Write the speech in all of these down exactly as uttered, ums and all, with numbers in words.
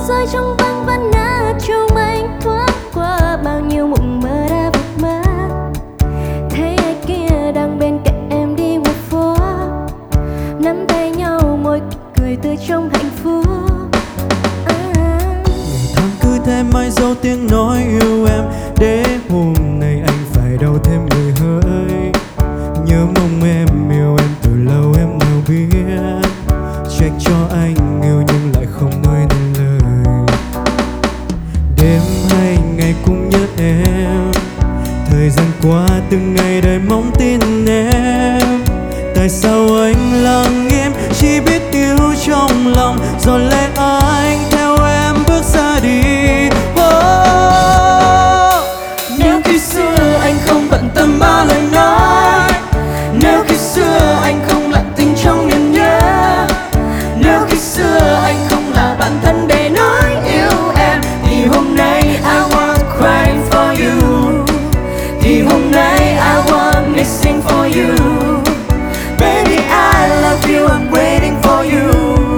rơi trong văng vẫn ngã trong anh thoáng qua bao nhiêu mộng mơ đã vụt mất. Thấy ai kia đang bên cạnh em đi ngoài phố, nắm tay nhau môi cười tươi trong hạnh phúc. À. Ngày tháng cứ thế mãi dấu tiếng nói yêu em, để hôm nay anh phải đau thêm người hơi. Nhớ mong em yêu em từ lâu em nào biết, trách cho anh yêu nhưng lại không nói nên lời. Đêm hay ngày cũng nhớ em, thời gian qua từng ngày đời mong tin em. Tại sao anh lặng im chỉ biết yêu trong lòng, giọt lệ anh theo em bước ra đi. Oh! Nếu khi xưa anh không bận tâm bao lời nói, nếu khi xưa anh không lặng thinh trong niềm nhớ, nếu khi xưa anh không là bản thân để nói yêu em, thì hôm nay I was crying for you, thì hôm nay I was missing for you. Baby I love you, I'm waiting for you.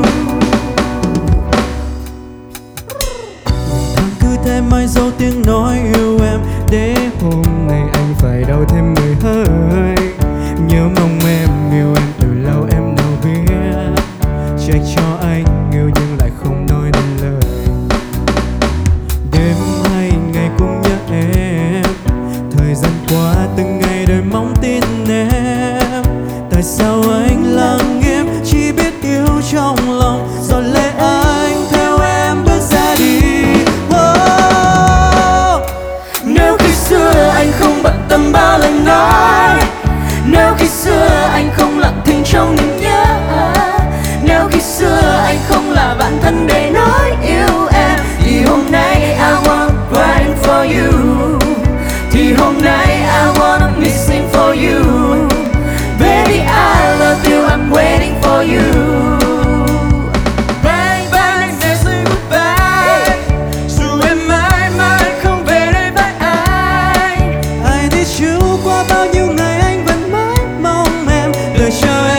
Tháng cứ thế mãi dấu tiếng nói yêu em, để hôm nay anh phải đau thêm người hơi. Nhớ mong em yêu em từ lâu em nào biết, trách cho anh yêu nhưng lại không nói nên lời. Đêm hay ngày cũng nhớ em, thời gian qua từng ngày đời mong tin em. Tại sao anh lặng im chỉ biết yêu trong lòng, giọt lệ anh theo em bước ra đi. Oh! Nếu khi xưa anh không bận tâm bao lời nói, nếu khi xưa anh không lặng thinh trong niềm nhớ, nếu khi xưa anh không là bản thân để nói yêu em, thì hôm nay I was crying for you, thì hôm nay I was missing for you. Baby I love you, I'm waiting for you. Bye bye, sẽ say goodbye, dù em mãi mãi không về đây với anh. Ai đi chiều qua bao nhiêu ngày anh vẫn mãi mong em, đợi chờ